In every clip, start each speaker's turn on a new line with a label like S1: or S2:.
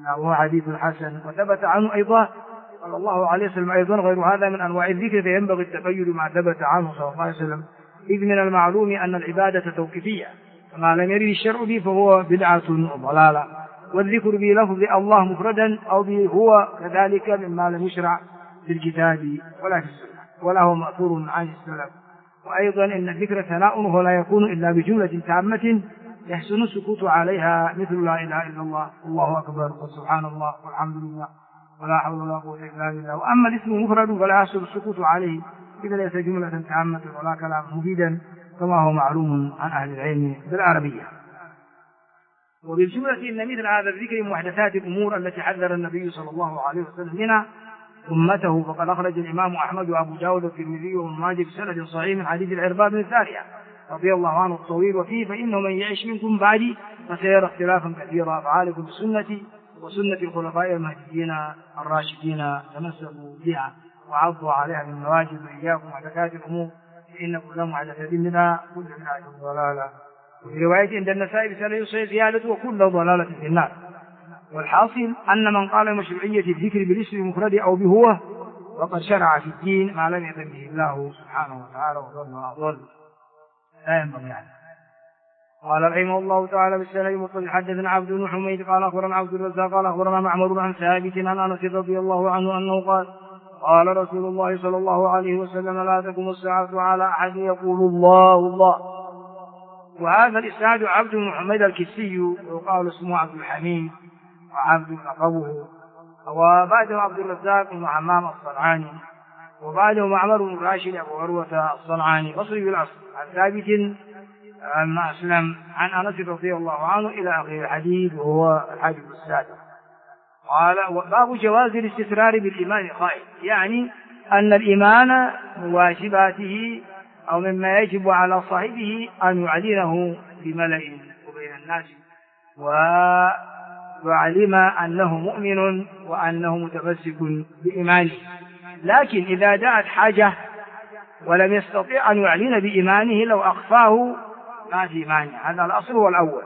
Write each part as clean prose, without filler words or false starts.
S1: وهو حديث حسن. وثبت عنه أيضا صلى الله عليه وسلم أيضا غير هذا من أنواع الذكر، فينبغي التقيد مع ثبت عنه صلى الله عليه وسلم، إذ من المعلوم أن العبادة توقيفية، فما لم يرد الشرع به فهو بدعة وضلالة. والذكر بلفظ الله مفردا أو به هو كذلك مما لم يشرع في الكتاب ولا في السنة ولا هو مأثور عن السلف. وأيضا إن الذكر ثناء ولا يكون إلا بجملة تامة يحسن السكوت عليها، مثل لا إله إلا الله والله أكبر وسبحان الله والحمد لله ولا حول ولا قوة إلا بالله. وأما الاسم مفرد فلا يحسن السكوت عليه إذا ليس جملة تامة ولا كلام مفيدا كما هو معلوم عن أهل العلم بالعربية. وبالجملة إن مثل هذا الذكر محدثات الأمور التي حذر النبي صلى الله عليه وسلم منها أمته، فقد أخرج الإمام أحمد وأبو داود والترمذي وابن ماجه بسند صحيح من حديث العرباض بن سارية رضي الله عنه الطويل وفيه: فإنه من يعش منكم بعدي فسيرى اختلافا كثيرا، فعليكم بسنتي وسنة الخلفاء المهديين الراشدين تمسكوا بها وعضوا عليها بالنواجذ، وإياكم محدثات الأمور فإن كل محدثة منها كل بدعة ضلالة. وفي رواية عند النسائي بسند صحيح زيادة وكل ضلالة في النار. والحاصل أن من قال مشروعية الذكر بالاسم المفرد أو بهو وقد شرع في الدين ما لم يأذن به الله سبحانه وتعالى وضل وأضل لا ينبغي عنه. قال رحمه الله تعالى بالسند المتصل: حدثنا عبد بن حميد قال أخبرنا عبد الرزاق قال أخبرنا معمر عن ثابت عن أنس رضي الله عنه أنه قال: قال رسول الله صلى الله عليه وسلم: لا تقوم الساعة على أحد يقول الله الله. وهذا الإسناد عبد بن حميد الكسي ويقال اسمه عبد الحميد وعبد لقبه، وبعده عبد الرزاق بن حمام الصنعاني، وبعده معمر بن راشد أبو عروة الصنعاني بصري بالأصل عن ثابت عن أسلم عن أنس رضي الله عنه إلى آخر الحديث وهو الحديث السادس. قال: باب جواز الاستسرار بالإيمان الخائف، يعني أن الإيمان من واجباته أو مما يجب على صاحبه أن يعلنه بملأ وبين الناس ويعلم أنه مؤمن وأنه متمسك بإيمانه، لكن إذا دعت حاجة ولم يستطيع أن يعلن بإيمانه لو أخفاه ما في إيمانه، هذا الأصل والأول،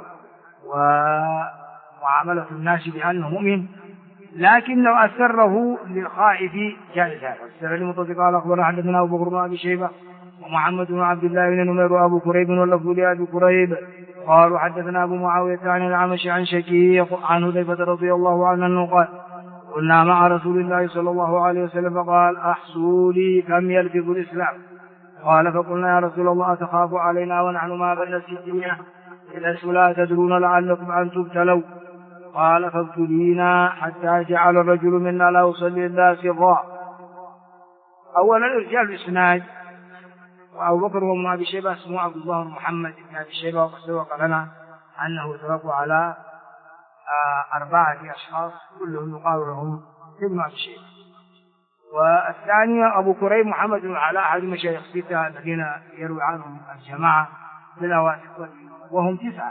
S1: ومعاملة الناس بأنه مؤمن، لكن لو أسره للخائف جائز. والسر المتصل قال: أخبرنا حدثنا أبو بكر بن أبي شيبة ومحمد بن عبد الله بن نمير وأبو كريب واللفظ لأبي كريب قالوا: حدثنا أبو معاوية عن الأعمش عن شكيق عن حذيفة رضي الله عنه أنه قال: كنا مع رسول الله صلى الله عليه وسلم فقال: أحصوا لي كم يلفظ الإسلام. قال: فقلنا: يا رسول الله أتخاف علينا ونحن ما بين 600 إذا لا تدرون لعلكم أن تبتلوا. قال: فابتلينا حتى جعل الرجل منا لا يصلي إلا سرا. أولا الرجال الإسناد، وأبو بكر وابن أبي شيبة اسمه عبد الله بن محمد بن أبي شيبة، وقد سبق لنا أنه يتوقع على 4 أشخاص كلهم يقال لهم ابن أبي شيبة. والثاني أبو كريب محمد بن علاء أحد مشايخ 6 الذين يروي عنهم الجماعة بالأواسط وهم 9.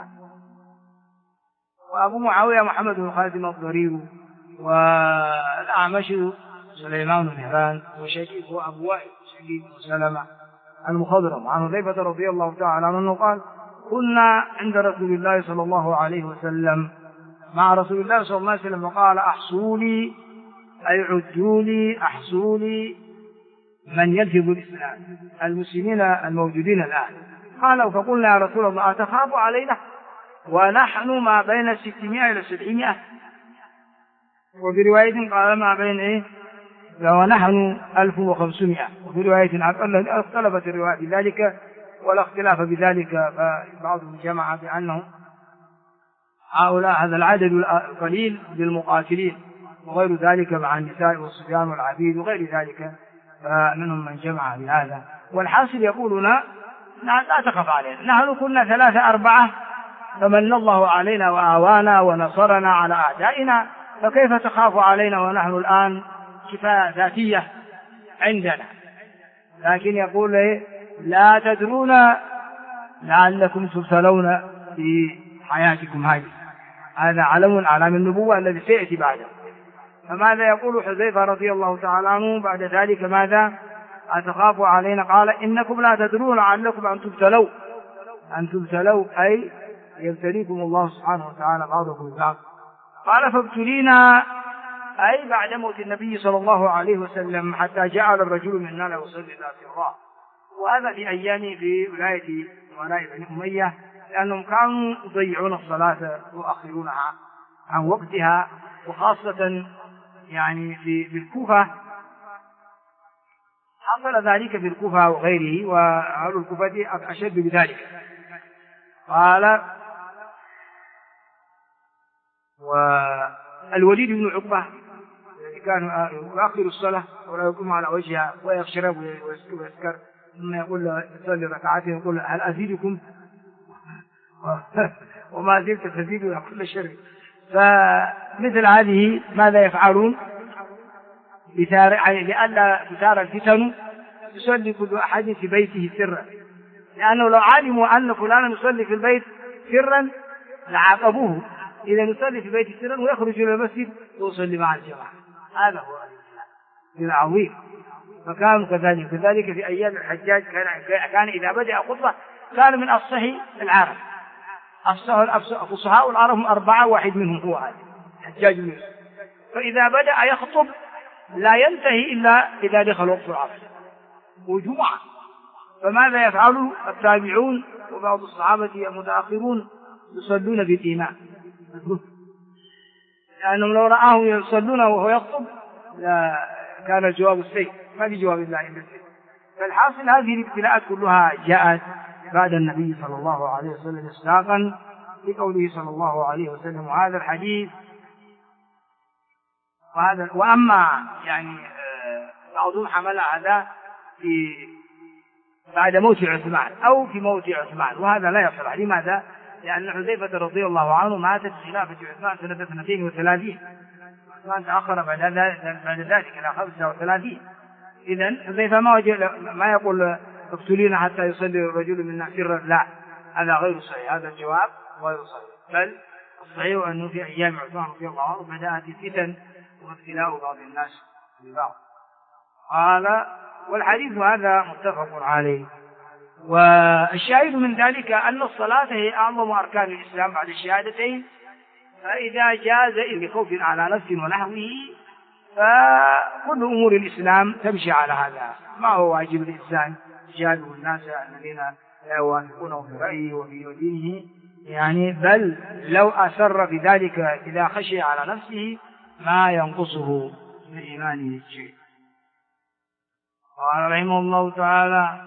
S1: وأبو معاوية محمد بن خالد الضرير، والأعمش سليمان بن مهران، وشكيك هو أبو وائل شكيك وسلمة المخضرم عن حذيفة رضي الله تعالى عنه قال: كنا عند رسول الله صلى الله عليه وسلم مع رسول الله صلى الله عليه وسلم وقال: أحصوا لي أي عدوا لي أحصوا لي من يلفظ الإسلام المسلمين الموجودين الآن. قالوا: فقلنا: يا رسول الله أتخاف علينا ونحن ما بين 600 إلى 700. وفي رواية قال: ما بين ونحن 1500. وفي رواية اختلفت الرواية بذلك ولا اختلاف بذلك، فبعضهم جمع بأنه هؤلاء هذا العدد القليل للمقاتلين وغير ذلك مع النساء والصبيان والعبيد وغير ذلك، فمنهم من جمع بهذا. والحاصل يقولون: لا تخف علينا، نحن كنا 3 4 فمن الله علينا وآوانا ونصرنا على أعدائنا، فكيف تخاف علينا ونحن الآن كفاية ذاتية عندنا. لكن يقول: لا تدرون لعلكم تبتلون في حياتكم هذه. هذا علم أعلام النبوة الذي سيأتي بعده. فماذا يقول حذيفة رضي الله تعالى عنه بعد ذلك؟ ماذا؟ أتخاف علينا؟ قال: إنكم لا تدرون لعلكم أن تبتلوا أي يبتليكم الله سبحانه وتعالى بعضكم ببعض. قال فابتلينا أي بعد موت النبي صلى الله عليه وسلم حتى جعل الرجل منا لا يصلي إلا سرا، وهذا في أيام في ولاية بني أمية، لأنهم كانوا يضيعون الصلاة ويؤخرونها عن وقتها، وخاصة يعني في الكوفة حصل ذلك في الكوفة وغيره، وأهل الكوفة أشد بذلك. قال والوليد بن عقبة الذي كان يؤخر الصلاة ولا يقوم على وجهها ويشرب ويسكر، ثم يقول له يصلي ركعتين يقول هل أزيدكم وما زلت تزيد إلى كل شر. فمثل هذه ماذا يفعلون لئلا تثار الفتن؟ يصلي كل أحد في بيته سرا، لأنه لو علموا أن فلانا يصلي في البيت سرا لعاقبوه. إذا يصلي في بيته سرا ويخرج إلى المسجد ويصلي مع الجماعة، هذا هو الإسلام العظيم. فكانوا كذلك في أيام الحجاج كان إذا بدأ خطبة كان من أفصح العرب. فصحاء العرب هم 4، واحد منهم هو هذا حجاج بن يوسف. فإذا بدأ يخطب لا ينتهي إلا إذا دخل وقت العصر وجمعة. فماذا يفعل التابعون وبعض الصحابة المتأخرون؟ يصلون بالإمام، لأنهم لو رآهم يصلون وهو يخطب لا كان الجواب السيء، ما في جواب الله إلا السيء. فالحاصل هذه الابتلاءات كلها جاءت بعد النبي صلى الله عليه وسلم إصداقا لقوله صلى الله عليه وسلم. وهذا الحديث وأما يعني بعضهم حمل هذا في بعد موت عثمان أو في موت عثمان، وهذا لا يصح. لماذا؟ لأن حذيفة رضي الله عنه ماتت في خلافة عثمان سنة 32، عثمان تأخر بعد ذلك إلى 35. إذن حذيفة ما يقول اقتلينا حتى يصلي الرجل منا سرا، لا، هذا غير صحيح، هذا الجواب غير صحيح. بل الصحيح أنه في أيام عثمان رضي الله عنه بدأت الفتن وابتلاء بعض الناس ببعض. قال والحديث هذا متفق عليه. والشاهد من ذلك أن الصلاة هي أعظم أركان الإسلام بعد الشهادتين، فإذا جاز لخوف على نفس ونحوه فكل أمور الإسلام تمشي على هذا. ما هو واجب الإنسان يجادل الناس الذين لا يوافقونه في رأيه وفي دينه يعني، بل لو أسر بذلك إذا خشي على نفسه ما ينقصه من إيمانه شيء. قال رحمه الله تعالى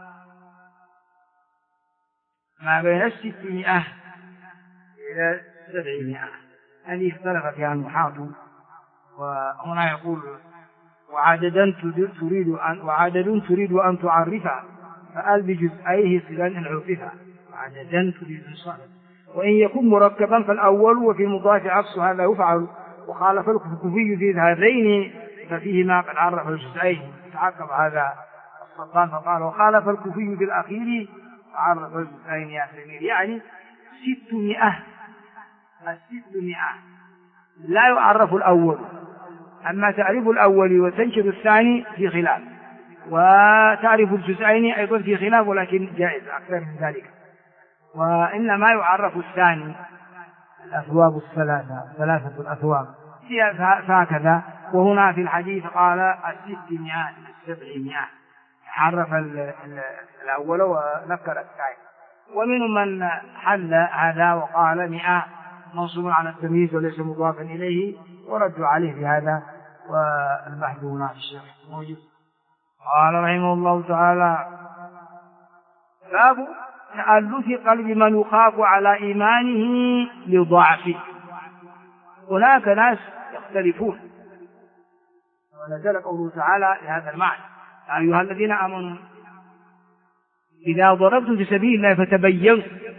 S1: ما بين 600 إلى 700، هذه اختلف فيها النحاة. وهنا يقول وعدد تريد أن تعرفها فأل بجزئيه صلا إن عرفها، وعددا تريد الصالح. وإن يكون مركبا فالأول وفي المضاف عكس هذا يفعل. وخالف الكوفي في هذين ففيهما قد عرف الجزئين، تعقب هذا السلطان فقال وخالف الكوفي في الأخير عرف الجزئين يا سمير، يعني 600. 600 لا يعرف الأول، أما تعرف الأول وتنشر الثاني في خلاف، وتعرف الجزئين أيضا في خلاف ولكن جائز أكثر من ذلك. وإنما يعرف الثاني الأثواب ثلاثة الأثواب هكذا. وهنا في الحديث قال 600 700، عرف الأول ونكر الثاني. ومنهم من حل هذا وقال 100 منصوب على التمييز وليس مضافا إليه، وردوا عليه بهذا، والبحث هنا في الشرح موجود. قال رحمه الله تعالى باب تألف قلب من يخاف على إيمانه لضعفه. هناك ناس يختلفون، ونزل قوله تعالى لهذا المعنى يا أيها الذين آمنوا إذا ضربتم في سبيل الله فتبينوا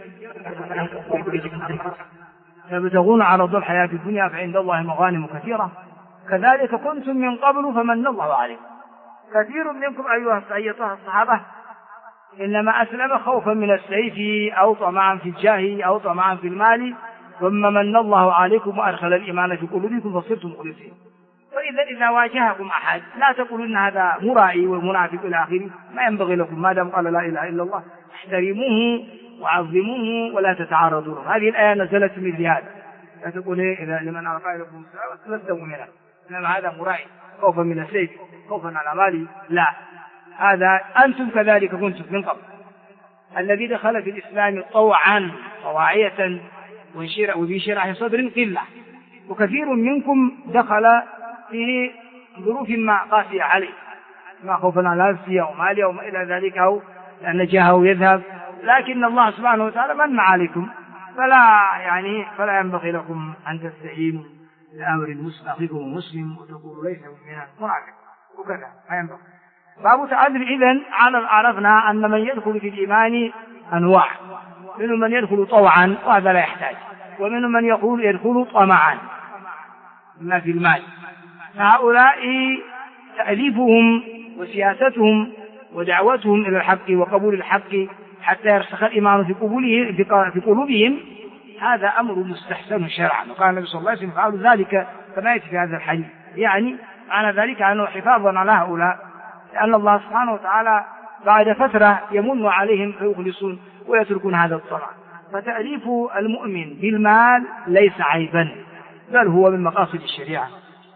S1: تبتغون عرض الحياة الدنيا فعند الله مغانم كثيرة كذلك كنتم من قبل فمن الله عليكم. كثير منكم أيها الصحابة إنما أسلم خوفا من السيف أو طمعا في الجاه أو طمعا في المال، ثم من الله عليكم وأدخل الإيمان في قلوبكم فصرتم مخلصين. إذا واجهكم أحد لا تقولوا إن هذا مرائي ومنافق إلى آخره، ما ينبغي لكم ما دام قال لا إله إلا الله احترموه وعظموه ولا تتعرضوا له. هذه الآية نزلت من هذا، لا تقول إذا لمن ألقى إليكم السلام لست مؤمنا، إنما هذا مرائي خوفا من السيف خوفا على مالي، لا، هذا أنتم كذلك كنتم من قبل. الذي دخل في الإسلام طوعا طواعية وذي شرح صدر قلة، وكثير منكم دخل في ظروف ما قاسية عليه، ما خوفا على نفسه أو مالي أو ما إلى ذلك، أو لأن جاهه يذهب، لكن الله سبحانه وتعالى من عليكم، فلا ينبغي لكم أن تستعينوا لأمر أخيكم مسلم وتقولوا ليس مؤمنا منافق، وكذا ما ينبغي. باب تعذر. إذن عرفنا أن من يدخل في الإيمان أنواع، منهم من يدخل طوعا وهذا لا يحتاج، ومنهم من يدخل طمعا ما في المال، فهؤلاء تأليفهم وسياستهم ودعوتهم إلى الحق وقبول الحق حتى يرسخ الإيمان في قلوبهم، هذا أمر مستحسن شرعا، وقال النبي صلى الله عليه وسلم فعلوا ذلك كما يأتي في هذا الحديث. يعني معنى ذلك أنه حفاظا على هؤلاء، لأن الله سبحانه وتعالى بعد فترة يمن عليهم فيخلصون ويتركون هذا الطمع. فتأليف المؤمن بالمال ليس عيبا، بل هو من مقاصد الشريعة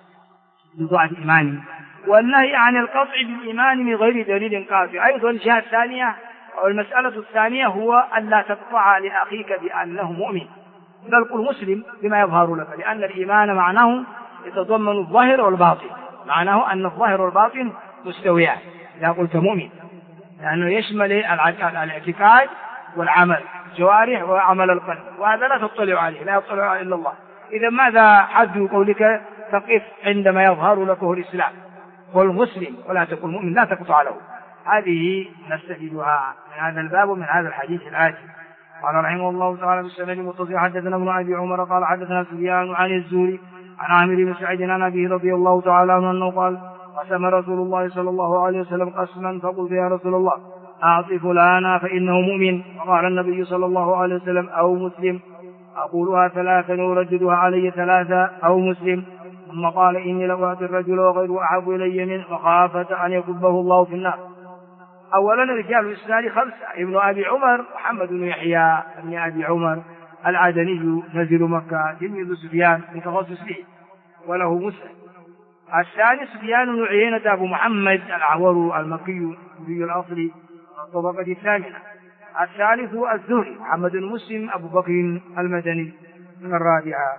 S1: بضاعة إيمانه، والنهي عن القطع بالإيمان من غير دليل قاطع. أيضا الجهة الثانية أو المسألة الثانية هو أن لا تقطع لأخيك بأنه مؤمن، بل قل مسلم بما يظهر لك، لأن الإيمان معناه يتضمن الظاهر والباطن، معناه أن الظاهر والباطن مستويان إذا قلت مؤمن، لأنه يشمل الاعتقاد والعمل جوارح وعمل القلب، وهذا لا تطلع عليه، لا يطلع عليه إلا الله. إذا ماذا حد قولك تقف عندما يظهر لك الإسلام؟ قل مسلم ولا تقل مؤمن، لا تقطع له. هذه نستفيدها من هذا الباب ومن هذا الحديث الآتي. قال رحمه الله تعالى بالسند المتصل حدثنا ابن أبي عمر قال حدثنا سفيان عن الزهري عن عامر بن سعيد عن أبيه رضي الله تعالى عنه أنه قال قسم رسول الله صلى الله عليه وسلم قسما فقلت يا رسول الله أعطي فلانا فإنه مؤمن، وقال النبي صلى الله عليه وسلم أو مسلم، أقولها ثلاثا ورددها علي ثلاثا أو مسلم. ثم قال إني لأعطي الرجل وغيره أحب إلي منه مخافة أن يكبه الله في النار. أولا رجال الإسناد خمسة: ابن أبي عمر محمد بن يحيى بن أبي عمر العدني نزل مكة تلميذ سفيان متخصص به وله مسند. الثاني سفيان بن عيينة أبو محمد الأعور المكي الأصلي الطبقة الثامنة. الثالث الزهري محمد بن مسلم أبو بكر المدني من الرابعة.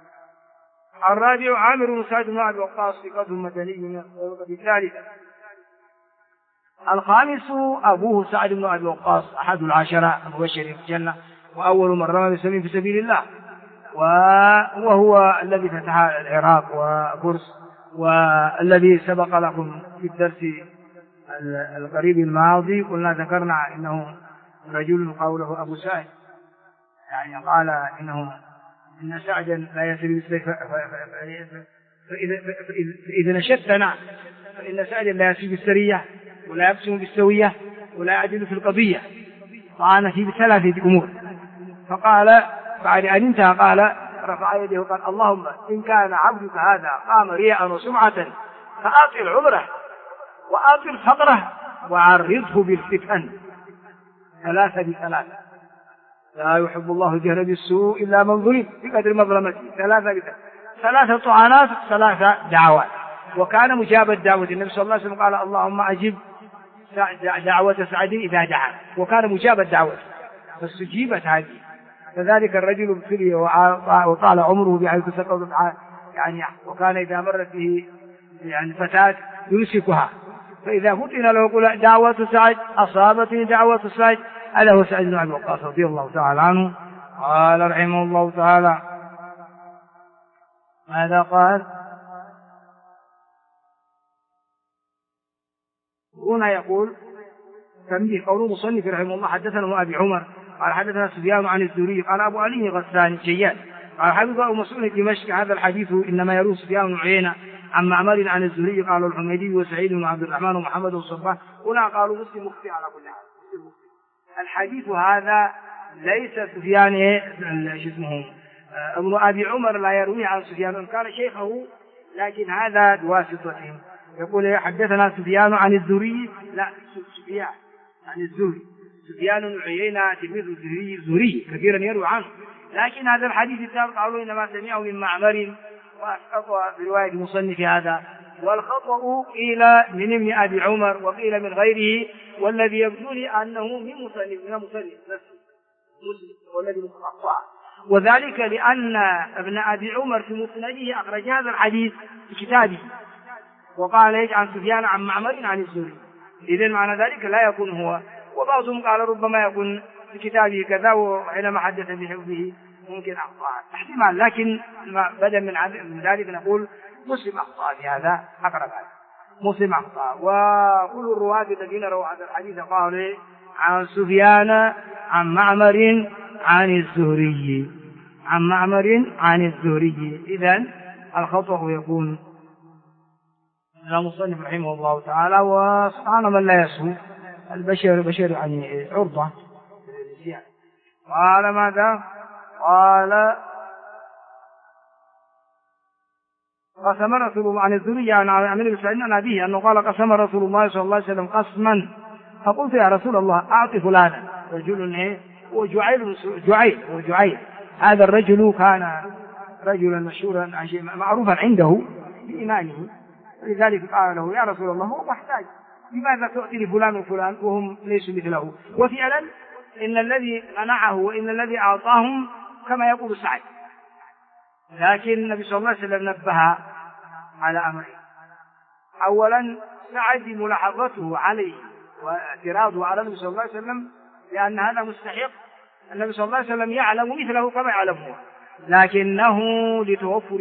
S1: الرابع عامر بن سعد بن أبي وقاص ثقة مدني من الطبقة الثالثة. الخامس أبوه سعد بن أبي وقاص أحد العشرة المبشرين في الجنة، وأول من رمى بسهم في سبيل الله، وهو الذي فتح العراق وفرس، والذي سبق لكم في الدرس القريب الماضي قلنا ذكرنا إنه رجل قوله أبو سعد، يعني قال إن سعدا لا يسري بالسيف فإذا نشدتنا فإن سعدا لا يسري بالسرية ولا يقسم بالسوية ولا يعدل في القضية، طعن فيه بثلاثة أمور. فقال بعد أن انتهى قال رفع يده وقال اللهم إن كان عبدك هذا قام رياء وسمعة فآطل عمره وآطل فقره وعرضه بالفتن. ثلاثة بثلاثة، لا يحب الله الجهر بالسوء إلا من ظلم بقدر مظلمته. ثلاثة طعنات، ثلاثة دعوات، وكان مجاب الدعوة. النبي صلى الله عليه وسلم قال اللهم أجب دعوة سعد إذا دعا، وكان مجاب الدعوة فاستجيبت هذه. فذلك الرجل ابتلي وطال عمره بحيث سقطت يعني، وكان إذا مرت به يعني فتاة يمسكها، فإذا فتن له يقول دعوة سعد أصابتني دعوة سعد. هذا هو سعد بن أبي وقاص رضي الله تعالى عنه. قال رحمه الله تعالى ماذا قال؟ هنا يقول تنبيه قوله مصنف رحمه الله حدثنا أبي عمر قال حدثنا سفيان عن الزهري قال أبو علي غساني شيان قال حدث أبو مسعود دمشق هذا الحديث إنما يروي سفيان بن عيينة عن معمر عن الزهري قال الحميدي وسعيد بن عبد الرحمن ومحمد الصباح. هنا قالوا مسلم مخطئ على كل حال. الحديث هذا ليس سفيان ابن أبي عمر لا يروي عن سفيان، إن كان شيخه لكن هذا بواسطته. يقول حدثنا سفيان عن الزهري، لا سفيان عن الزهري. سفيان بن عيينة تلميذ الزهري كثيرا يروي عنه، لكن هذا الحديث الثالث قالوا إنما سمعه من معمر وأسقط برواية المصنف هذا، والخطأ قيل من ابن أبي عمر وقيل من غيره، والذي يبدو لي أنه من مصنف نفسه مسلم والذي أخطأ، وذلك لأن ابن أبي عمر في مسنده أخرج هذا الحديث في كتابه وقال ايش عن سفيان عن معمر عن الزهري، إذن معنى ذلك لا يكون هو. وبعضهم قال ربما يكون في كتابه كذا وحينما حدث بحفظه ممكن أخطأ احتمال، لكن بدل من ذلك نقول مسلم أخطأ في هذا أقرب هذا مسلم أخطأ. وكل الرواة الذين رووا هذا الحديث قالوا عن سفيان عن معمر عن الزهري إذن الخطأ يكون المصنف رحمه الله تعالى. وسبحان من لا يسهو البشر يعني عرضة. قال ماذا؟ قال قسم رسول الله عن الزهري عن عمرو بن سعيد عن أبيه أنه قال قسم رسول الله صلى الله عليه وسلم قسما، فقلت يا رسول الله أعطي فلانا، رجل وجعيل هذا الرجل كان رجلا مشهورا معروفا عنده بإيمانه، لذلك قال له يا رسول الله هو محتاج، لماذا تؤتي لفلان وفلان وهم ليسوا مثله؟ وفعلا إن الذي منعه وإن الذي أعطاهم كما يقول سعد، لكن النبي صلى الله عليه وسلم نبه على أمرين. أولا سعد ملاحظته عليه واعتراضه على النبي صلى الله عليه وسلم لأن هذا مستحق، النبي صلى الله عليه وسلم يعلم مثله كما يعلمه، لكنه لتوفر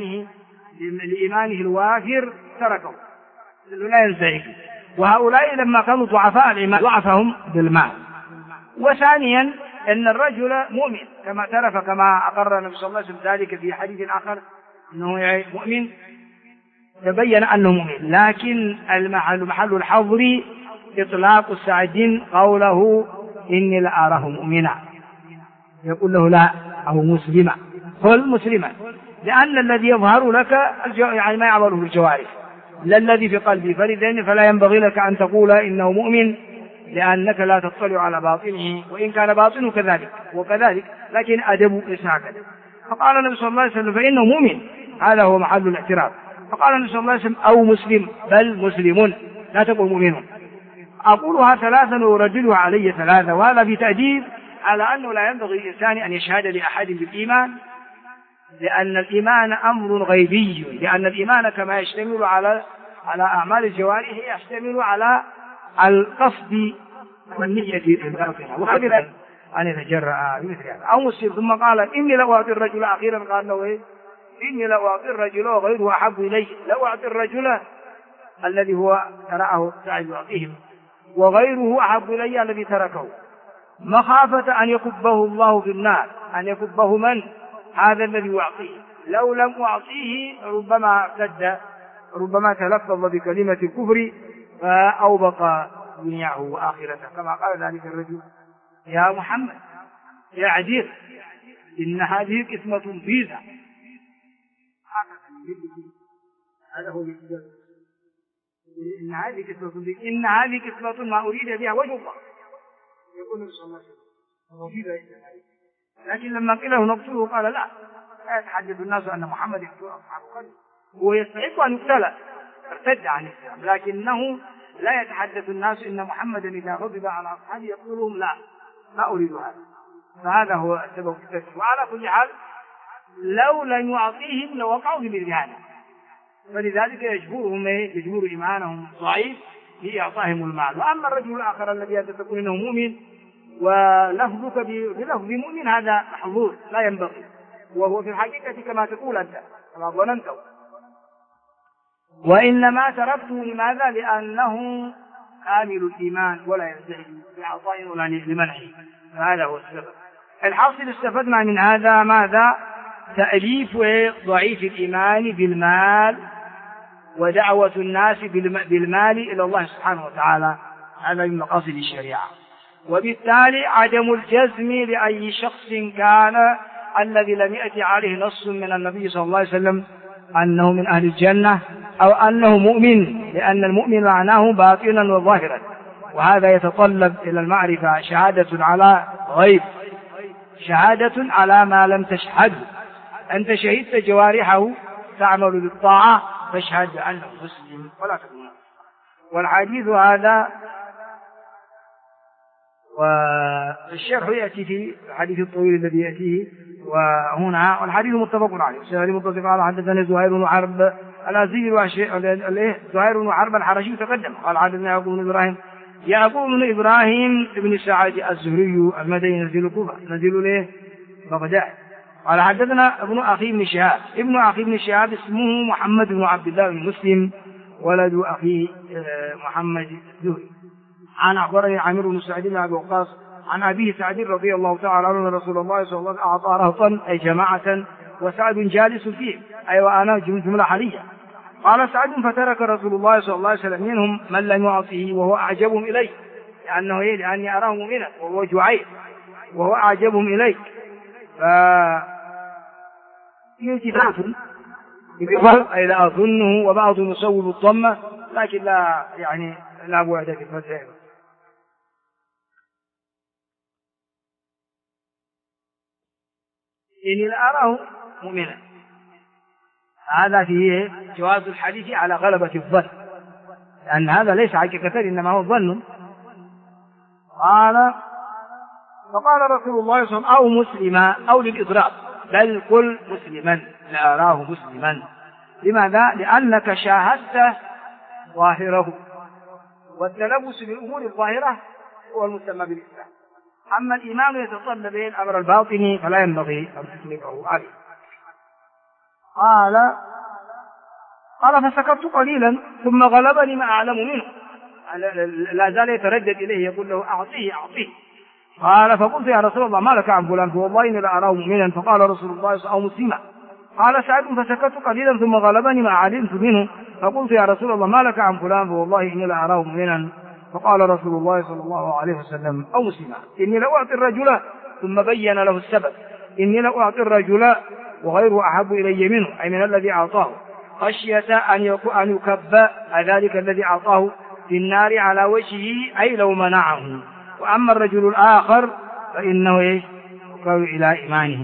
S1: لإيمانه الوافر تركه لا ينزعج. وهؤلاء لما كانوا ضعفاء الإيمان ضعفهم بالمال. وثانيا أن الرجل مؤمن كما اعترف كما أقر النبي صلى الله عليه وسلم ذلك في حديث آخر أنه مؤمن، تبين أنه مؤمن، لكن محل الحظر إطلاق سعد قوله إني لأراه مؤمنا، يقول له لا أو مسلما، قل مسلما، لأن الذي يظهر لك يعني ما يعبره بالجوارح لا الذي في قلبي، فلا ينبغي لك أن تقول إنه مؤمن لأنك لا تطلع على باطنه وإن كان باطنه كذلك وكذلك، لكن أدب ليس هكذا. فقال النبي صلى الله عليه وسلم فإنه مؤمن، هذا هو محل الاعتراف. فقال النبي صلى الله عليه وسلم أو مسلم، بل مسلم لا تقول مؤمن. أقولها ثلاثا وأرددها علي ثلاثة، وهذا في تأديب على أنه لا ينبغي للإنسان أن يشهد لأحد بالإيمان، لأن الإيمان أمر غيبي، لأن الإيمان كما يشتمل على أعمال الجوارح يشتمل على القصد والنية الباطنة، وقدر أن يتجرأ بمثل هذا. أو مسلم. ثم قال إني لو أعطي الرجل، أخيرا قال له إيه؟ إني لو أعطي الرجل وغيره أحب إليه، لو أعطي الرجل الذي هو تراه سعد يعطيهم وغيره أحب إلي الذي تركه، مخافة أن يكبه الله في النار، أن يكبه من؟ هذا الذي يعطيه، لو لم أعطيه ربما ارتد، ربما تلفظ بكلمة الكفر فأوبق دنياه وآخرته، كما قال ذلك الرجل يا محمد يا عدير إن هذه قسمة بيزة، هذا هو إن هذه قسمة بيزة، إن هذه قسمة ما أريد بها وجه الله، يقول النبي صلى الله عليه وسلم. لكن لما قيل له نقتله قال لا يتحدث الناس أن محمد يقتل أصحاب قلبه، هو يستحق أن يقتل، ارتد عن الإسلام، لكنه لا يتحدث الناس إن محمدا إذا غضب على أصحابه يقولون لا أريد هذا، فهذا هو سبب التكفير. وعلى كل حال لو لم يعطيهم لوقعوا في مثل هذا، فلذلك يجبر إيمانهم ضعيف لإعطائهم المال. وأما الرجل الآخر الذي تقول إنه مؤمن ولفظك بلفظ مؤمن هذا محظور لا ينبغي، وهو في الحقيقة كما تقول أنت كما ظننته، وإنما تركته لماذا؟ لأنه كامل الإيمان ولا ينزعج بإعطائه ولا لمنعه، فهذا هو السبب. الحاصل استفدنا من هذا ماذا؟ تأليف ضعيف الإيمان بالمال ودعوة الناس بالمال إلى الله سبحانه وتعالى، هذا من مقاصد الشريعة. وبالتالي عدم الجزم لأي شخص كان الذي لم يأتي عليه نص من النبي صلى الله عليه وسلم أنه من أهل الجنة أو أنه مؤمن، لأن المؤمن معناه باطنا وظاهرا، وهذا يتطلب إلى المعرفة شهادة على غيب، شهادة على ما لم تشهد. أنت شهدت جوارحه تعمل بالطاعة فاشهد بأنه مسلم ولا تكون. والحديث هذا والشرح يأتي في الحديث الطويل الذي يأتيه وهنا، والحديث متفق عليه. الشيخ متفق على حدثنا زهير بن حرب الأزدي زهير بن حرب الحرشي تقدم قال حدثنا يعقوب بن إبراهيم بن سعد الزهري المدني نزيل الكوفة نزيل له بغداد. قال حدثنا ابن أخي بن شهاب اسمه محمد بن عبد الله بن مسلم ولد أخي محمد الزهري. عن أخبرني عامر بن سعد بن أبي وقاص عن أبيه سعد رضي الله تعالى عنه أن رسول الله صلى الله عليه وسلم أعطى رهطا أي جماعة وسعد جالس فيه أي وأنا جملة حالية. قال سعد فترك رسول الله صلى الله عليه وسلم منهم من لم يعطه وهو أعجبهم إليه لأني أراه مؤمنا وهو جعير وهو أعجبهم إليه. التفات أي لا أظنه وبعض يصوب الضمة لكن لا بعد في الفتح. إني لأراه مؤمنا. هذا فيه جواز الحديث على غلبة الظن لأن هذا ليس حقيقة إنما هو ظن. فقال رسول الله صلى الله عليه وسلم أو مسلما أو للإضراب بل قل مسلما لأراه مسلما. لماذا؟ لأنك شاهدت ظاهره والتلبس بالأمور الظاهرة هو المسمى بالإسلام. أما الإيمان يتطلب به الأمر الباطني فلا ينبغي أن تطلقه عليه. قال فسكت قليلا ثم غلبني ما أعلم منه لا زال يتردد إليه يقول له أعطيه. قال فقلت يا رسول الله ما لك عن فلان فوالله إني لأراه مؤمنا. فقال رسول الله أو مسلما. قال سعد فسكت قليلا ثم غلبني ما علمت منه فقلت يا رسول الله ما لك عن فلان فوالله إني لأراه مؤمنا. فقال رسول الله صلى الله عليه وسلم أو مسلما إني لأعطي الرجل ثم بين له السبب إني لأعطي الرجل وغيره أحب إلي منه أي من الذي أعطاه خشية أن يكب ذلك الذي أعطاه في النار على وجهه أي لو منعه. وأما الرجل الآخر فإنه يقول إلى إيمانه.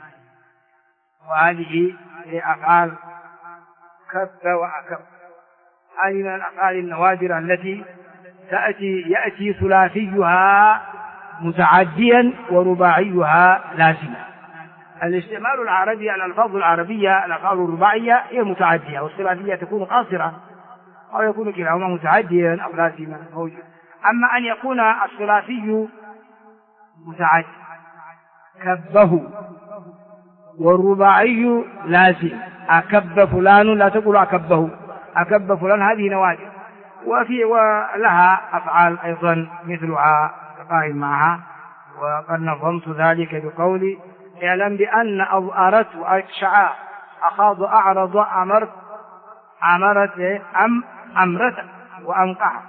S1: وهذه أفعال كف وأكف. هذه من الأفعال النوادر التي يأتي ثلاثيها متعديا ورباعيها لازما. الاستعمال العربي الألفاظ العربية الأفعال الرباعية هي متعدية والثلاثية تكون قاصرة أو يكون كلاهما متعديا أو لازما موجود. أما أن يكون الثلاثي متعدي كبه والرباعي لازم أكب فلان لا تقول أكبه أكب فلان هذه نوادر. ولها أفعال أيضا مثلها قائم معها. وقد نظمت ذلك بقولي اعلم بأن أظأرت وأكشع أخاض أعرض أمرت أمرت وأنقع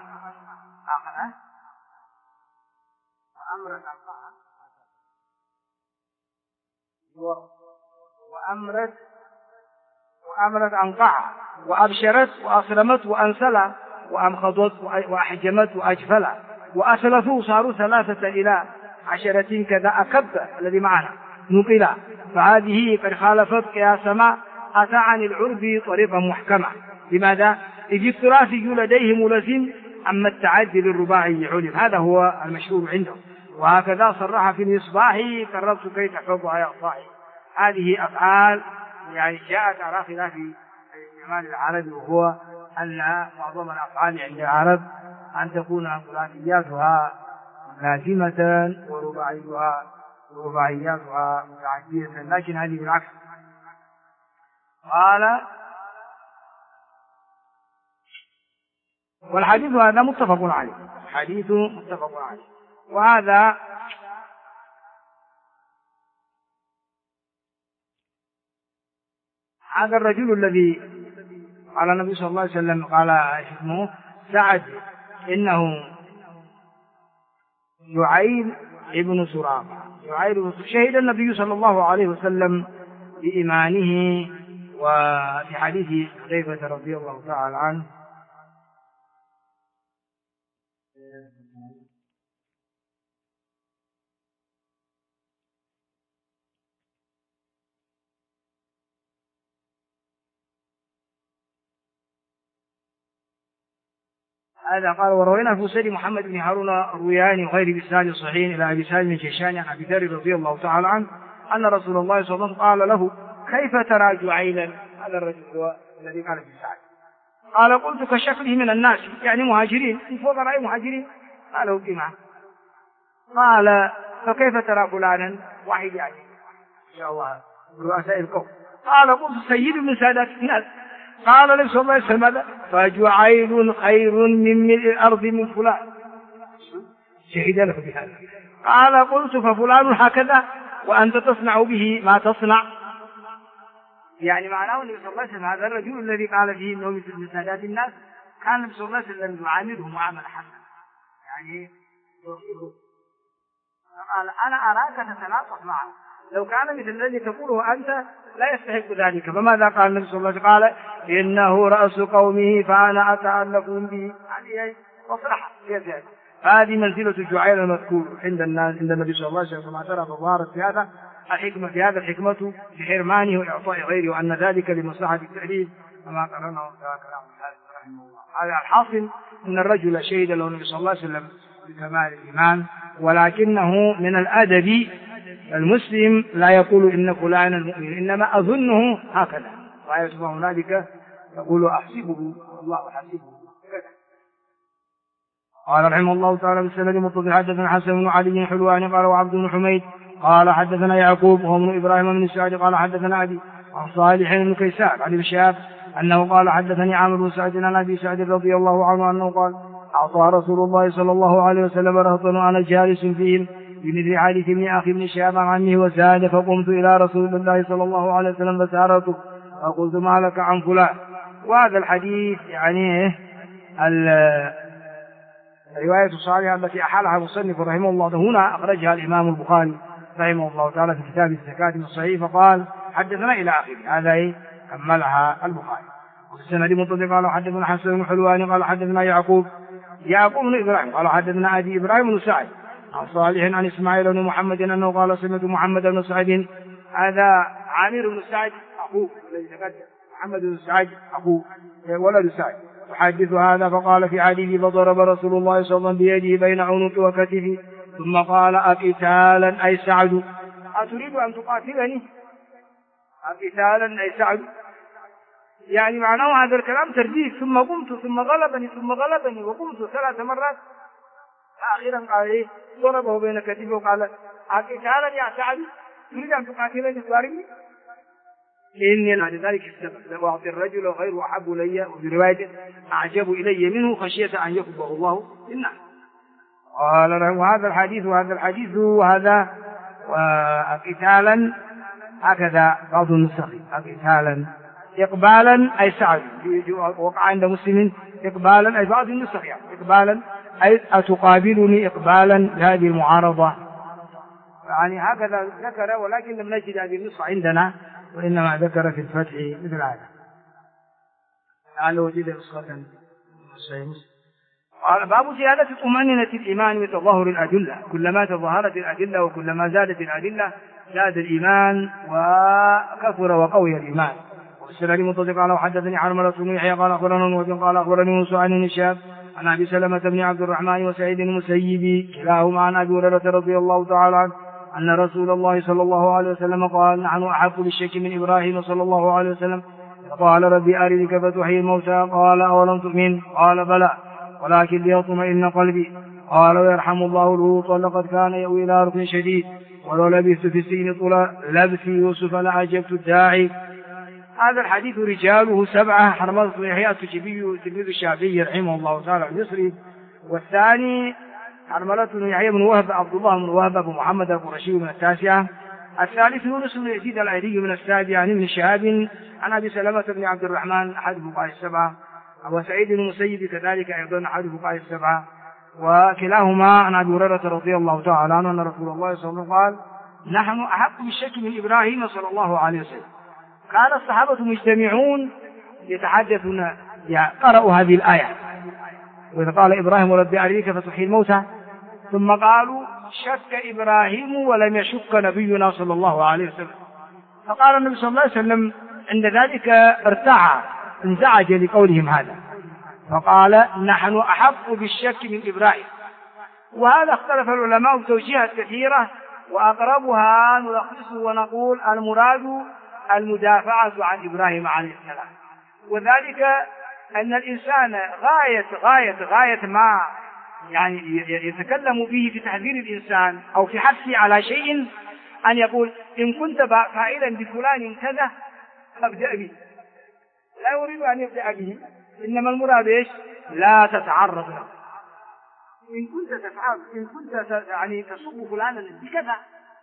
S1: وأمرت أنقع وأبشرت وأصرمت وأنسلت وأمخضت وأحجمت وأجفلت وأسلفوا صاروا 3 إلى 10 كذا أكب الذي معنا نقل. فهذه قد خالفت قياس ما أتى عن العرب طريقة محكمة. لماذا؟ إذ الثلاثي لديه ملزم أما التعدي للرباعي علم. هذا هو المشهور عنده. وهكذا صرح في المصباح قررت كي تحفظها يا صاحي. هذه أفعال جاءت على خلاف الاستعمال العربي وهو أن معظم الأفعال عند العرب أن تكون ثلاثياتها لازمة ورباعياتها متعدية لكن هذه بالعكس. قال والحديث هذا متفق عليه. وهذا الرجل الذي قال النبي صلى الله عليه وسلم قال اسمه سعد إنه يعير ابن سراقة شهد النبي صلى الله عليه وسلم بإيمانه. وفي حديث حذيفة رضي الله تعالى عنه هذا قال وروينا في مسند محمد بن هارون الروياني وغير بإسناد صحيح إلى أبي سالم الجيشاني عن أبي ذر رضي الله تعالى عنه أن رسول الله صلى الله عليه وسلم قال له كيف ترى جعيلا؟ هذا الرجل هو الذي قال في سعد. قال قلت كشكله من الناس، يعني مهاجرين، في فضلاء مهاجرين. قالوا بما قال فكيف ترى فلانا؟ واحد يعني إن شاء الله رؤساء القوم. قال قلت سيد من سادات الناس. قال النبي صلى الله عليه وسلم فجعيل خير من ملء الأرض من فلان. شهد له بهذا. قال قلت ففلان هكذا وأنت تصنع به ما تصنع. يعني معناه النبي صلى الله عليه وسلم هذا الرجل الذي قال فيه انه مثل من سادات الناس كان النبي صلى الله عليه وسلم يعامله معامله حسنه، يعني قال انا اراك تتناصح معه، لو كان مثل الذي تقوله انت لا يستحق ذلك. فماذا قال النبي صلى الله عليه وسلم؟ قال انه راس قومه فانا اتعلق به، يعني مصلحه كذلك. هذه منزله جعيل المذكور عند الناس عند النبي صلى الله عليه وسلم كما ترى فظهرت في هذا الحكمة، في هذا الحكمة في حرمانه وإعطاء غيره، وأن ذلك لمصلحة التعليم كما قرنه كلام رحمه الله. هذا الحاصل أن الرجل شهد له النبي صلى الله عليه وسلم بكمال الإيمان، ولكنه من الأدب المسلم لا يقول إن فلانا المؤمن، إنما أظنه هكذا، ويسمع هنالك يقول أحسبه الله حسبه. قال رحمه الله تعالى بالسند متصل حدثنا حسن بن علي حلواني قال وعبد بن حميد قال حدثنا يعقوب وهو ابن إبراهيم بن سعد قال حدثنا أبي عن صالح بن كيسان عن ابن شهاب أنه قال حدثني عامر بن سعد عن أبي سعد رضي الله عنه أنه قال أعطى رسول الله صلى الله عليه وسلم رهطا وأنا جالس فيهم بمثل حديث ابن أخي بن شهاب عن عمه وزاد، فقمت إلى رسول الله صلى الله عليه وسلم فسألته فقلت ما لك عن فلان. وهذا الحديث يعني الرواية الصالحة التي أحالها مصنف رحمه الله هنا أخرجها الإمام البخاري رحمه الله تعالى في كتاب الزكاة الصحيح فقال حدثنا إلى آخره. هذا كملها البخاري. وفي السند متصل قال حدثنا حسن بن حلوان قال حدثنا يعقوب بن إبراهيم قال حدثنا أبي إبراهيم بن سعد عن صالح عن إسماعيل بن محمد أنه قال سمعت محمد بن سعد، هذا عامر بن سعد أخوه الذي تقدم، محمد بن سعد أخوه ولد سعد، يحدث هذا فقال في حديث فضرب رسول الله صلى الله عليه وسلم بيده بين عنق وكتفه ثم قال أقتالا أي سعد أتريد أن تقاتلني؟ أقتالا أي سعد، يعني معناه هذا الكلام ترديد. ثم قمت ثم غلبني وقمت 3 مرات. أخيرا قال إيه؟ ضربه بين كتفه وقال أقتالا يا سعد تريد أن تقاتلني تضاربني؟ إني لذلك السبب وأعطي الرجل غير أحب إلي، وفي رواية أعجب إلي منه خشية أن يكبر الله الناس. قال وهذا الحديث وهذا قتالا هكذا بعض النسخ قتالا إقبالا أي سعد، وقع عند مسلم إقبالا أي بعض النسخ يعني إقبالا أي أتقابلني إقبالا هذه المعارضة، يعني هكذا ذكر، ولكن لم نجد هذه النسخة عندنا، وإنما ذكر في الفتح مثل هذا. لعل وجد نسخة قال باب زيادة طمأنينة الإيمان وتظاهر الأدلة، كلما تظاهرت الأدلة وكلما زادت الأدلة زاد الإيمان وكثر وقوي الإيمان. والسند متصل قال وحدثني حرملة بن يحيى قال أخبرنا نوح قال أخبرني موسى عن هشام عن أبي سلمة بن عبد الرحمن وسعيد المسيب كلاهما عن أبي هريرة رضي الله تعالى عنه أن رسول الله صلى الله عليه وسلم قال نحن أحب للشك من إبراهيم صلى الله عليه وسلم قال ربي أرني فتحيي الموتى قال أولم تؤمن قال بلى ولكن ليطمئن قلبي قال ويرحم الله لوط لقد كان يأوي إلى ركن شديد ولو لبثت في السجن طول لبث يوسف لأجبت الداعي. هذا الحديث رجاله 7 حرملة بن يحيى التجيبي تلميذ الشافعي رحمه الله تعالى المصري، والثاني حرملة بن يحيى بن وهب عبد الله بن وهب أبو محمد القرشي من 9، الثالث يونس بن يزيد الأيلي من 7 عن ابن شهاب عن أبي سلمة بن عبد الرحمن أحد فقهاء 7، وسعيد المسيب كذلك أيضا أحد فقهاء 7، وكلاهما عن أبي هريرة رضي الله تعالى عنه أن رسول الله صلى الله عليه وسلم قال نحن أحق بالشك من إبراهيم صلى الله عليه وسلم. كان الصحابة مجتمعون يتحدثون قرأوا هذه الآية وإذا قال إبراهيم ربي أريك فتحيي الموتى، ثم قالوا شك إبراهيم ولم يشك نبينا صلى الله عليه وسلم، فقال النبي صلى الله عليه وسلم عند ذلك انزعج لقولهم هذا، فقال نحن أحق بالشك من إبراهيم. وهذا اختلف العلماء بتوجيهات كثيرة، وأقربها نلخصه ونقول المراد المدافعة عن إبراهيم عليه السلام، وذلك أن الإنسان غاية ما يعني يتكلم به في تحذير الإنسان أو في حثه على شيء أن يقول إن كنت فاعلا بفلان كذا فابدأ به، لا يريد أن يبدأ به، إنما المراد إيش؟ لا تتعرض له. إن كنت تفعل، إن كنت يعني تصب فلانا بكذا،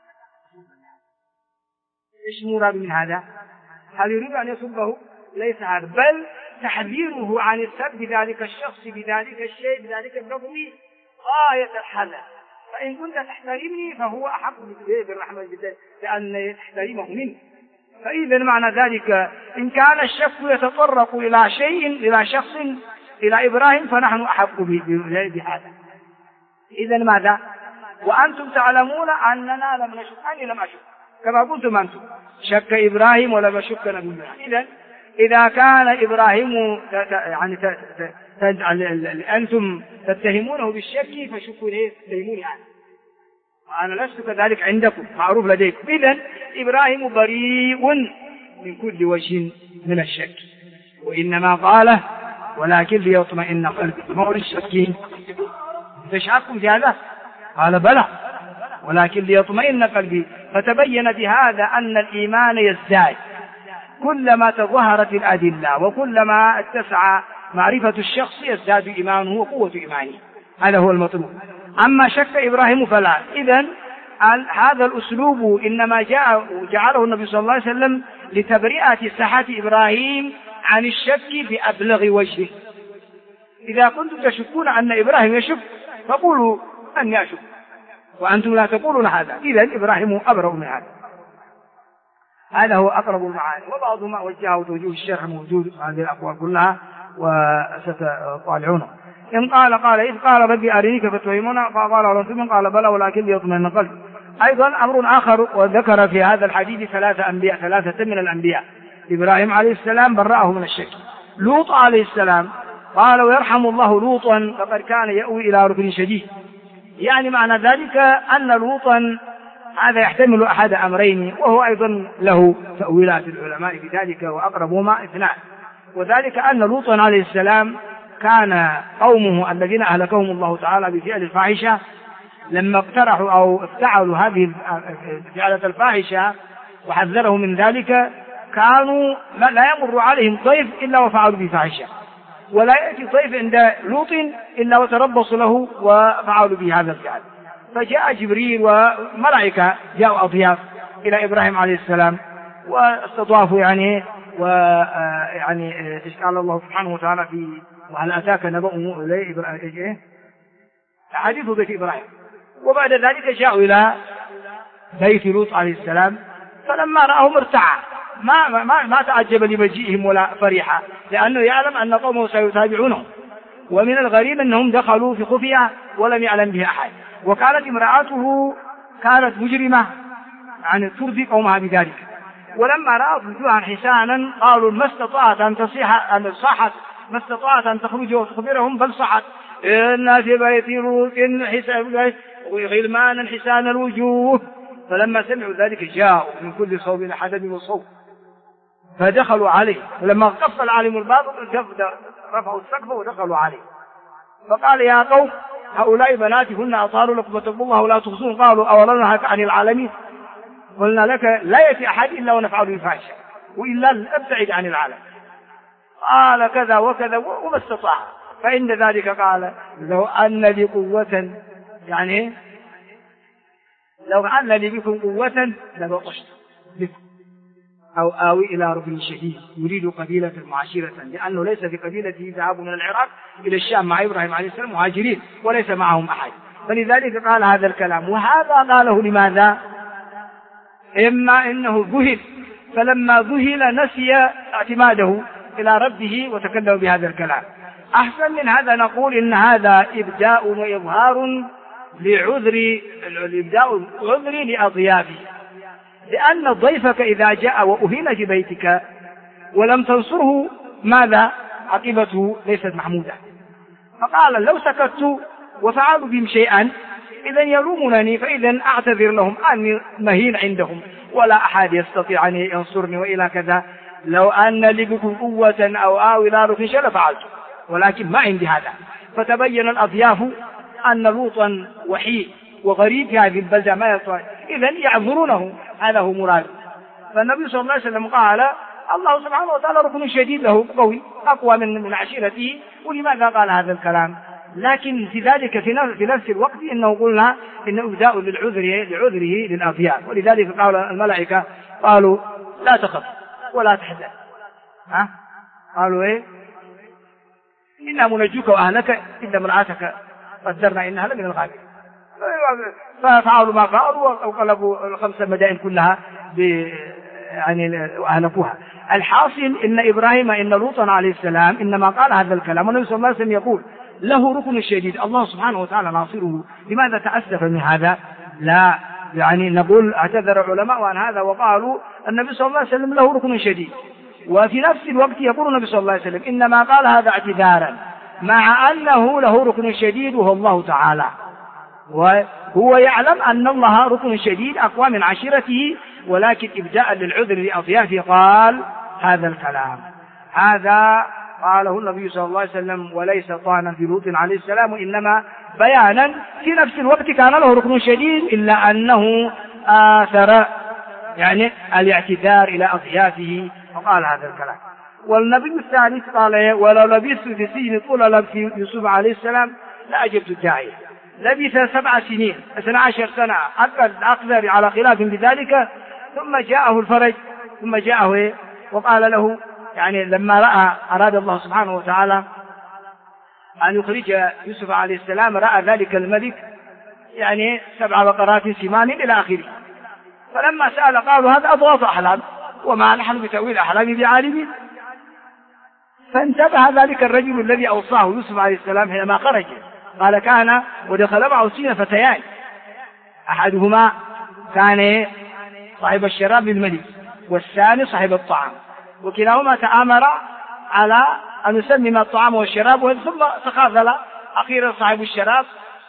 S1: إيش المراد من هذا؟ هل يريد أن يصبه؟ ليس هذا، بل تحذيره عن السب بذلك الشخص بذلك الشيء بذلك اللفظ غاية الحذر. فإن كنت تحترمني فهو أحق بالرحمة بالله لأن تحترمه منه. فإذا معنى ذلك إن كان الشك يتطرق إلى شيء إلى شخص إلى إبراهيم فنحن أحق بهذا. إذا ماذا؟ وأنتم تعلمون أننا لم نشك، أني لم أشك كما قلتم أنتم، شك إبراهيم ولم يشك نبينا. إذا إذا كان إبراهيم يعني أنتم تتهمونه بالشك فشكوا ليه تتهموني عنه، وأنا لست كذلك عندكم معروف لديكم. إذا إبراهيم بريء من كل وجه من الشك، وإنما قاله ولكن ليطمئن قلبي. مولى الشكين تشعركم في هذا؟ قال بلى ولكن ليطمئن قلبي. فتبين بهذا أن الإيمان يزداد كلما تظهرت الأدلة، وكلما اتسع معرفة الشخص يزداد إيمانه وقوة إيمانه، هذا هو المطلوب. أما شك إبراهيم فلا. إذن هذا الأسلوب إنما جعله النبي صلى الله عليه وسلم لتبرئة صحة إبراهيم عن الشك بأبلغ وجه. إذا كنتم تشكون أن إبراهيم يشك فقولوا أني أشك، وأنتم لا تقولون هذا، إذن إبراهيم أبرأ من هذا. هذا هو أقرب المعاني، وبعض ما وجهه توجيه الشرح موجود هذه الأقوال كلها وستطالعونه. إن قال إذ قال ربي أريني كيف تفهمون فقال ولن تؤمن قال بلى ولكن ليطمئن قلبي. أيضا أمر آخر، وذكر في هذا الحديث ثلاثة من الأنبياء. إبراهيم عليه السلام برأه من الشك. لوط عليه السلام قال ويرحم الله لوطا فقد كان يأوي إلى ركن شديد. يعني معنى ذلك أن لوطا هذا يحتمل أحد أمرين، وهو أيضا له تأويلات العلماء بذلك، وأقربهما اثنان. وذلك أن لوطا عليه السلام كان قومه الذين أهلكهم الله تعالى بفعل الفاحشة لما اقترحوا أو افتعلوا هذه فعلة الفاحشة وحذروا من ذلك، كانوا لا يمر عليهم ضيف إلا وفعلوا بفاحشة، ولا يأتي ضيف عند لوط إلا وتربصوا له وفعلوا بهذا الفعل. فجاء جبريل وملائكة جاءوا أضياف إلى إبراهيم عليه السلام واستضافوا يعني قال الله سبحانه وتعالى في وهل أتاك نبأ حديث بيت إبراهيم. وبعد ذلك جاءوا إلى بيت لوط عليه السلام، فلما رأهم ارتعى، ما تعجب لمجيئهم ولا فرحا، لأنه يعلم أن قومه سيتابعونه. ومن الغريب أنهم دخلوا في خفية ولم يعلم بها أحد، وكانت امرأته كانت مجرمة يعني ترضي قومها بذلك. ولما رأت وجوها حسانا قالوا ما استطاعت أن تصيح أن صحت، ما استطاعت أن تخرج وتخبرهم، بل صحت إن في بيت لوط غلمانا حسان الوجوه. فلما سمعوا ذلك جاءوا من كل صوب حدب وصوب فدخلوا عليه، ولما قفل عليهم الباب رفعوا السقف ودخلوا عليه. فقال يا قوم هؤلاء بناتي هن أطهر لكم واتقوا الله ولا تخزون. قالوا أولا نهاك عن العالمين، قلنا لك لا يأتي أحد إلا ونفعل بالفاحشة وإلا أبتعد عن العالم. قال كذا وكذا وما استطاع. فإن ذلك قال لو أن لي قوة، يعني لو أن لي بكم قوة لبطشت بكم أو آوي إلى ركن شديد. يريد قبيلة معاشرة، لأنه ليس في قبيلته ذهاب من العراق إلى الشام مع إبراهيم عليه السلام مهاجرين وليس معهم أحد، فلذلك قال هذا الكلام. وهذا قاله لماذا؟ إما إنه ذهل، فلما ذهل نسي اعتماده إلى ربه وتكلم بهذا الكلام. أحسن من هذا نقول إن هذا إبداء وإظهار عذر لأضيافه، لأن ضيفك إذا جاء وأهين في بيتك ولم تنصره ماذا؟ عقبته ليست محمودة. فقال لو سكت وفعلوا بهم شيئا إذا يلومونني، فإذا أعتذر لهم أني مهين عندهم ولا أحد يستطيع أن ينصرني وإلى كذا، لو أن لي بكم قوة أو آوي إلى ركن لفعلت، ولكن ما عندي هذا. فتبين الأضياف أن لوطا وحيد وغريب في هذه البلدة ما يستطيع، إذن يعذرونه، هذا هو مراد. فالنبي صلى الله عليه وسلم قال الله سبحانه وتعالى ركن شديد له قوي أقوى من عشيرته، ولماذا قال هذا الكلام؟ لكن في ذلك في نفس الوقت إنه قلنا إنه إبداء لعذره للأضياف، ولذلك قال الملائكة قالوا لا تخف ولا تحزن، قالوا إيه؟ إنا منجوك وأهلك إلا امرأتك قدرنا إنها لمن الغابرين. ففعلوا ما فعلوا وقلبوا الخمس مدائن كلها يعني وأهلكوها. الحاصل إن لوطا عليه السلام إنما قال هذا الكلام والنبي صلى الله عليه وسلم يقول له ركن شديد، الله سبحانه وتعالى ناصره. لماذا تأسف من هذا؟ لا يعني نقول اعتذر العلماء عن هذا وقالوا النبي صلى الله عليه وسلم له ركن شديد، وفي نفس الوقت يقول النبي صلى الله عليه وسلم إنما قال هذا اعتذارا مع أنه له ركن شديد وهو الله تعالى، وهو يعلم أن الله ركن شديد أقوى من عشيرته، ولكن إبداء للعذر لأضيافه قال هذا الكلام. هذا قاله النبي صلى الله عليه وسلم وليس طعنا في لوط عليه السلام، وإنما بيانا. في نفس الوقت كان له ركن شديد إلا أنه آثر يعني الاعتذار إلى أضيافه وقال هذا الكلام. والنبي الثالث قال ولو لبثت في السجن طول لبث يوسف عليه السلام لأجبت الداعي. لبث 7 سنين 12 سنة أقدر على خلاف بذلك، ثم جاءه الفرج، ثم جاءه وقال له يعني لما أراد الله سبحانه وتعالى أن يخرج يوسف عليه السلام رأى ذلك الملك يعني 7 بقرات سمان إلى آخره، فلما سأل قالوا هذا أضغاث أحلام وما نحن بتأويل أحلام بعالمين. فانتبه ذلك الرجل الذي أوصاه يوسف عليه السلام حينما خرج، قال كان ودخل معه 2 فتيان، أحدهما كان صاحب الشراب للملك والثاني صاحب الطعام، وكلاهما تآمر على أن يسمم الطعام والشراب، ثم تخاذل. أخيرا صاحب الشراب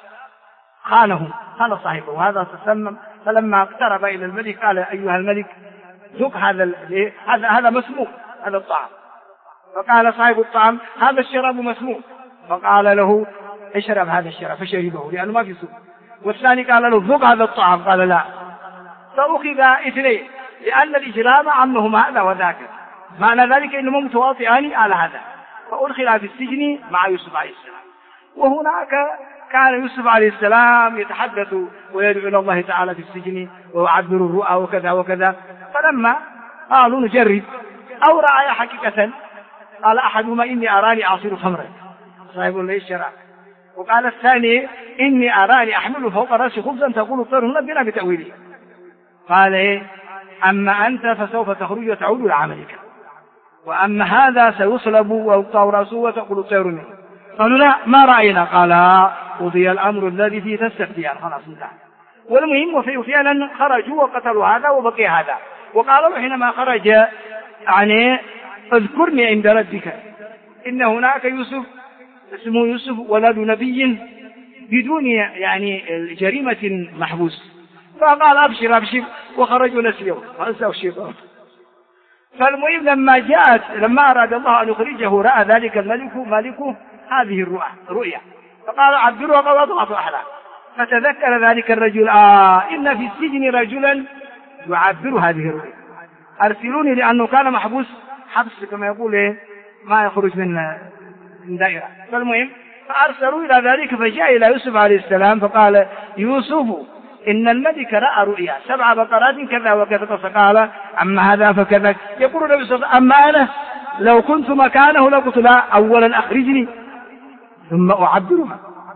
S1: خان صاحبه وهذا تسمم. فلما اقترب إلى الملك قال أيها الملك ذوق هذا مسموم هذا الطعام. فقال صاحب الطعام هذا الشراب مسموم، فقال له اشرب هذا الشراب، فشربه لأنه ما في سوء. والثاني قال له ذوق هذا الطعام، قال لا. فأخذ 2 لأن الإجرام عمهما هذا وذاك، معنى ذلك إنهم متواطئان على هذا، فأدخل في السجن مع يوسف عليه السلام. وهناك كان يوسف عليه السلام يتحدث ويدعو إلى الله تعالى في السجن ويعبر الرؤى وكذا وكذا. فلما قالوا نجرب أو رأى حقيقة، قال أحدهما إني أراني أعصر خمرا صاحب ليس شراب، وقال الثاني إني أراني أحمل فوق رأسي خبزا تقول الطير نبنا بتأويله. قال أما أنت فسوف تخرج وتعود إلى عملك، وأما هذا سيصلب ويقطع رأسه وتقول الطير منه. قالوا لا ما رأينا. قال قضي الأمر الذي فيه تستفتيان، خلاص انتهى. والمهم فعلا خرجوا وقتلوا هذا وبقي هذا. وقالوا حينما خرج يعني اذكرني عند ربك إن هناك يوسف اسمه يوسف ولد نبي بدون يعني جريمة محبوس. فقال أبشر وخرجوا نسيوا فأنسوا الشيطان. فالمهم لما أراد الله أن يخرجه رأى ذلك ملكه هذه الرؤيا، فقال عبدوا وقال أضغط أحلام. فتذكر ذلك الرجل إن في السجن رجلا يعبر هذه الرؤيا، أرسلوني، لأنه كان محبوس حبس كما يقول ما يخرج من دائرة. فالمهم فأرسلوا إلى ذلك، فجاء إلى يوسف عليه السلام فقال يوسف إن الملك رأى رؤيا 7 بقرات كذا وكذا، فقال أما هذا فكذا. يقول النبي صلى الله عليه وسلم أما أنا لو كنت مكانه لقلت لا أولا أخرجني ثم أعبرها.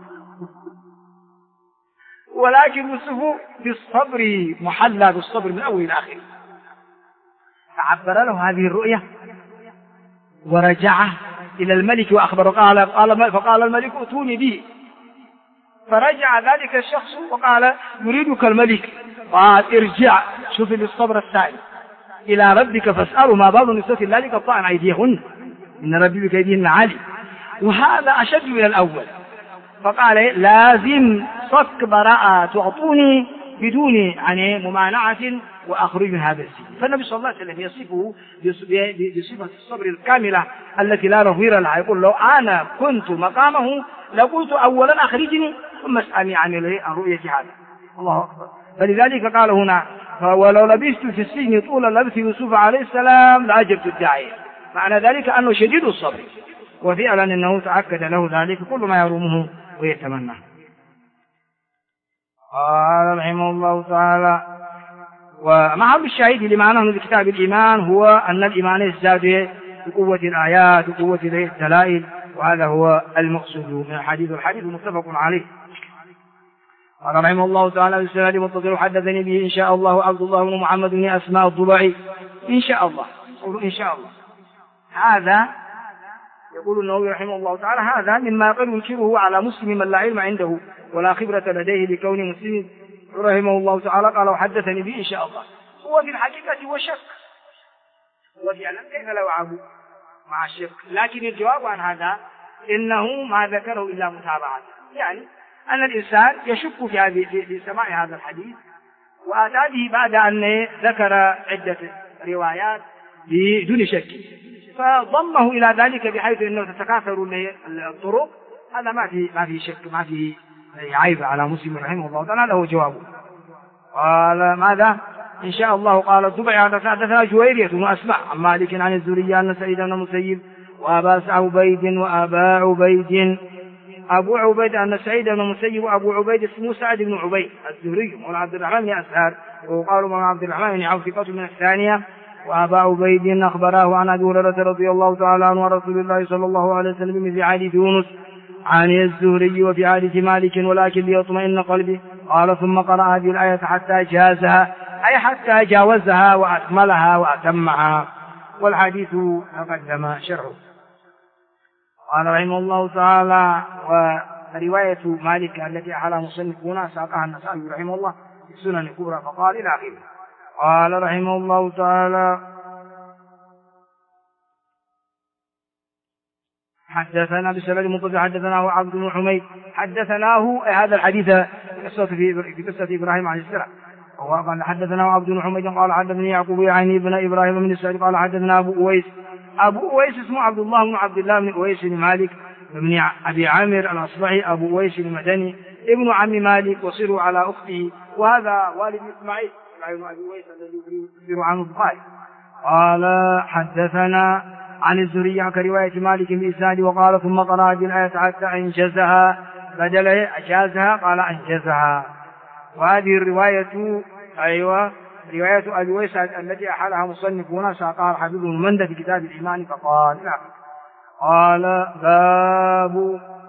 S1: ولكن يوسف بالصبر محلى بالصبر من أول إلى آخر، فعبر له هذه الرؤيا ورجع إلى الملك وأخبره. فقال الملك ائتوني به. فرجع ذلك الشخص وقال يريدك الملك. قال ارجع شوف بالصبر الثاني إلى ربك فاسأله ما بال نسوة ذلك قطعن أيديهن. إن ربي بكيدهن عليم، وهذا أشد من الأول. فقال لازم صك براءة تعطوني بدون يعني ممانعة وأخرج من هذا السجن. فالنبي صلى الله عليه وسلم يصفه بصفة الصبر الكاملة التي لا نظير لها. يقول لو أنا كنت مقامه لقلت أولا أخرجني ثم اسألني عن الرؤية هذا. الله أكبر. فلذلك قال هنا ولو لبثت في السجن طول لبث يوسف عليه السلام لأجبت الداعية. معنى ذلك أنه شديد الصبر، وفعلا أنه تأكد له ذلك كل ما يرومه ويتمناه. قال رحمه الله تعالى ومحل الشاهد لما نحن بكتاب الإيمان هو أن الإيمان يزداد بقوة الآيات وقوة الدلائل، وهذا هو المقصود من الحديث متفق عليه. قال رحمه الله تعالى بالسناد متصل حدثني به إن شاء الله عبد الله بن محمد بن أسماء الضبعي إن شاء الله. إن شاء الله هذا يقول النووي رحمه الله تعالى هذا مما قد ينكره على مسلم من لا علم عنده ولا خبرة لديه بكون مسلم رحمه الله تعالى قال وحدثني به إن شاء الله. هو في الحقيقة هو شك، وفعلا كيف لو عبوا مع الشك، لكن الجواب عن هذا إنه ما ذكره إلا متابعة، يعني أن الإنسان يشك في سماع هذا الحديث، وأتى به بعد أن ذكر عدة روايات بدون شك، فضمه إلى ذلك بحيث أنه تتكاثر الطرق. هذا ما في شك، ما في عيب على مسلم رحمه الله تعالى. هذا هو جوابه. قال ماذا إن شاء الله؟ قال الضبعي حدثنا جويرية بن أسماء عن مالك عن الزهري أن سعيد بن المسيب وأبا عبيد أبو عبيد أن سعيد بن المسيب وأبو عبيد اسمه سعد بن عبيد الزهري وعن عبد الرحمن بن أسهر وقال من عبد الرحمن بن عوف ثقة من الثانية. وأبا عبيد أخبره عن أبي هريرة رضي الله تعالى عنه ورسول الله صلى الله عليه وسلم في حديث يونس عن الزهري وفي حديث مالك ولكن ليطمئن قلبي. قال ثم قرأ هذه الآية حتى جازها أي حتى جاوزها وأكملها وأتمها، والحديث تقدم شرحه. قال رحمه الله تعالى ورواية مالك التي أحلى مصنف هنا ساقها النسائي رحمه الله في السنن الكبرى فقال إلى آخره. قال رحمه الله تعالى حدثنا بسند متصل حدثناه عبد بن حميد حدثناه هذا الحديث في قصة إبراهيم عليه السلام. وقال حدثناه عبد بن حميد قال حدثني يعقوب يعني ابن إبراهيم بن السعيد قال حدثنا أبو أويس اسمه عبد الله بن أويس بن مالك بن أبي عامر الأصبحي أبو أويس المدني ابن عم مالك وصروا على أخته، وهذا والد إسماعيل ابن أبي أويس الذي يخبر عنه البخاري. قال حدثنا عن الزهري كرواية مالك بإسناد وقال ثم قرأ هذه الآية حتى أنجزها بدل أجازها قال أنجزها. وهذه الرواية رواية أبي أويس التي أحالها مصنفون ساقها الحبيب بن مندة في كتاب الإيمان فقال قال باب